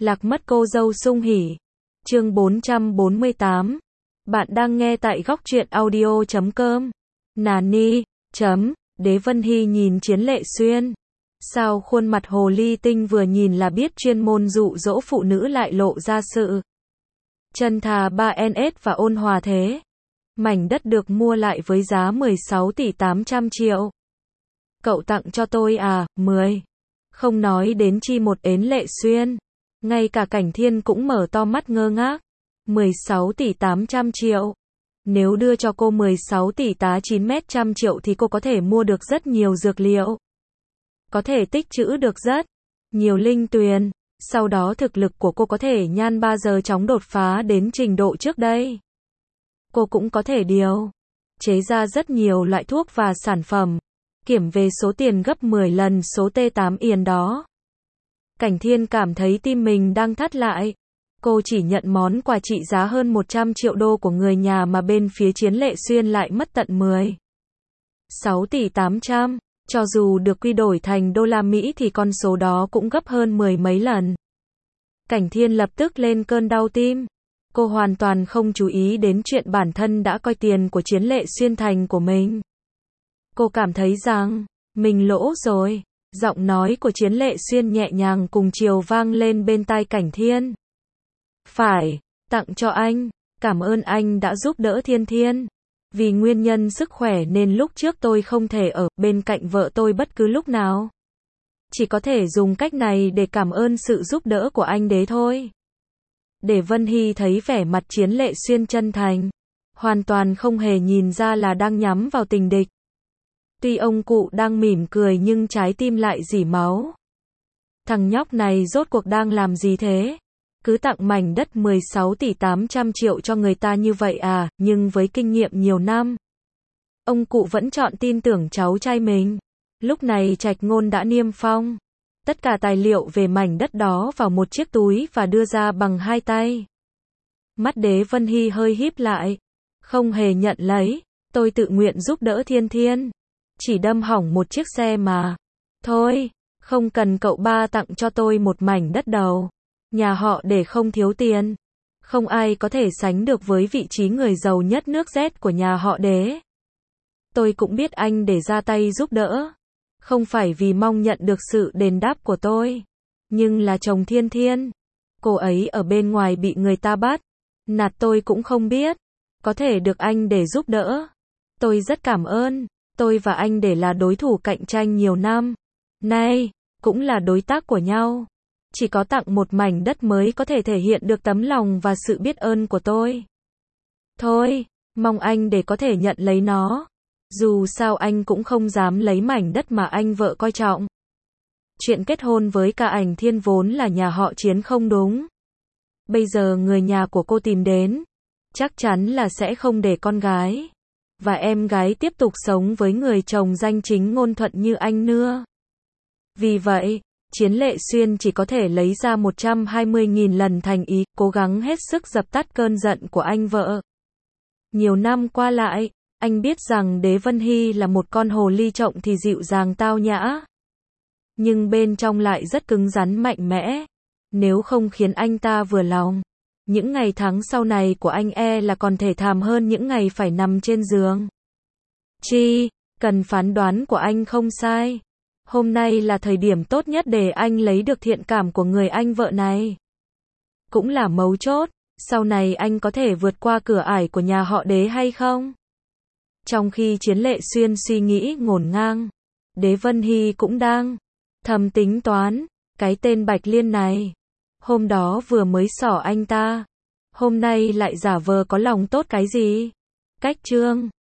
Lạc mất cô dâu sung hỉ. Chương 448. Bạn đang nghe tại góc truyện audio.com. Nani, Đế Vân Hy nhìn Chiến Lệ Xuyên. Sao khuôn mặt hồ ly tinh vừa nhìn là biết chuyên môn dụ dỗ phụ nữ lại lộ ra sự chân thà 3NS và ôn hòa thế. Mảnh đất được mua lại với giá 16 tỷ 800 triệu. Cậu tặng cho tôi à, 10. Không nói đến chi một ến Lệ Xuyên. Ngay cả Cảnh Thiên cũng mở to mắt ngơ ngác. 16 tỷ 800 triệu. Nếu đưa cho cô 16 tỷ 900 triệu thì cô có thể mua được rất nhiều dược liệu. Có thể tích trữ được rất nhiều linh tuyền. Sau đó thực lực của cô có thể nhan 3 giờ chóng đột phá đến trình độ trước đây. Cô cũng có thể điều chế ra rất nhiều loại thuốc và sản phẩm. Kiểm về số tiền gấp 10 lần số T8 Yên đó. Cảnh Thiên cảm thấy tim mình đang thắt lại. Cô chỉ nhận món quà trị giá hơn 100 triệu đô của người nhà mà bên phía Chiến Lệ Xuyên lại mất tận 16 tỷ 800. Cho dù được quy đổi thành đô la Mỹ thì con số đó cũng gấp hơn 10 mấy lần. Cảnh Thiên lập tức lên cơn đau tim. Cô hoàn toàn không chú ý đến chuyện bản thân đã coi tiền của Chiến Lệ Xuyên thành của mình. Cô cảm thấy rằng mình lỗ rồi. Giọng nói của Chiến Lệ Xuyên nhẹ nhàng cùng chiều vang lên bên tai Cảnh Thiên. Phải, tặng cho anh. Cảm ơn anh đã giúp đỡ Thiên Thiên. Vì nguyên nhân sức khỏe nên lúc trước tôi không thể ở bên cạnh vợ tôi bất cứ lúc nào. Chỉ có thể dùng cách này để cảm ơn sự giúp đỡ của anh đấy thôi. Để Vân Hy thấy vẻ mặt Chiến Lệ Xuyên chân thành. Hoàn toàn không hề nhìn ra là đang nhắm vào tình địch. Tuy ông cụ đang mỉm cười nhưng trái tim lại rỉ máu. Thằng nhóc này rốt cuộc đang làm gì thế? Cứ tặng mảnh đất 16 tỷ 800 triệu cho người ta như vậy à, nhưng với kinh nghiệm nhiều năm. Ông cụ vẫn chọn tin tưởng cháu trai mình. Lúc này Trạch Ngôn đã niêm phong tất cả tài liệu về mảnh đất đó vào một chiếc túi và đưa ra bằng hai tay. Mắt Đế Vân Hy hơi híp lại. Không hề nhận lấy, tôi tự nguyện giúp đỡ Thiên Thiên. Chỉ đâm hỏng một chiếc xe mà. Thôi, không cần cậu ba tặng cho tôi một mảnh đất đâu. Nhà họ để không thiếu tiền. Không ai có thể sánh được với vị trí người giàu nhất nước Z của nhà họ Đế. Tôi cũng biết anh để ra tay giúp đỡ. Không phải vì mong nhận được sự đền đáp của tôi. Nhưng là chồng Thiên Thiên. Cô ấy ở bên ngoài bị người ta bắt. Nạt tôi cũng không biết. Có thể được anh để giúp đỡ. Tôi rất cảm ơn. Tôi và anh để là đối thủ cạnh tranh nhiều năm. Nay, cũng là đối tác của nhau. Chỉ có tặng một mảnh đất mới có thể thể hiện được tấm lòng và sự biết ơn của tôi. Thôi, mong anh để có thể nhận lấy nó. Dù sao anh cũng không dám lấy mảnh đất mà anh vợ coi trọng. Chuyện kết hôn với cả Ảnh Thiên vốn là nhà họ Chiến không đúng. Bây giờ người nhà của cô tìm đến. Chắc chắn là sẽ không để con gái và em gái tiếp tục sống với người chồng danh chính ngôn thuận như anh nữa. Vì vậy, Chiến Lệ Xuyên chỉ có thể lấy ra 120.000 lần thành ý, cố gắng hết sức dập tắt cơn giận của anh vợ. Nhiều năm qua lại, anh biết rằng Đế Vân Hy là một con hồ ly trộng thì dịu dàng tao nhã. Nhưng bên trong lại rất cứng rắn mạnh mẽ. Nếu không khiến anh ta vừa lòng, những ngày tháng sau này của anh là còn thể thảm hơn những ngày phải nằm trên giường. Cần phán đoán của anh không sai. Hôm nay là thời điểm tốt nhất để anh lấy được thiện cảm của người anh vợ này. Cũng là mấu chốt, sau này anh có thể vượt qua cửa ải của nhà họ Đế hay không? Trong khi Chiến Lệ Xuyên suy nghĩ ngổn ngang, Đế Vân Hy cũng đang thầm tính toán, cái tên Bạch Liên này. Hôm đó vừa mới xỏ anh ta. Hôm nay lại giả vờ có lòng tốt cái gì? Cách chương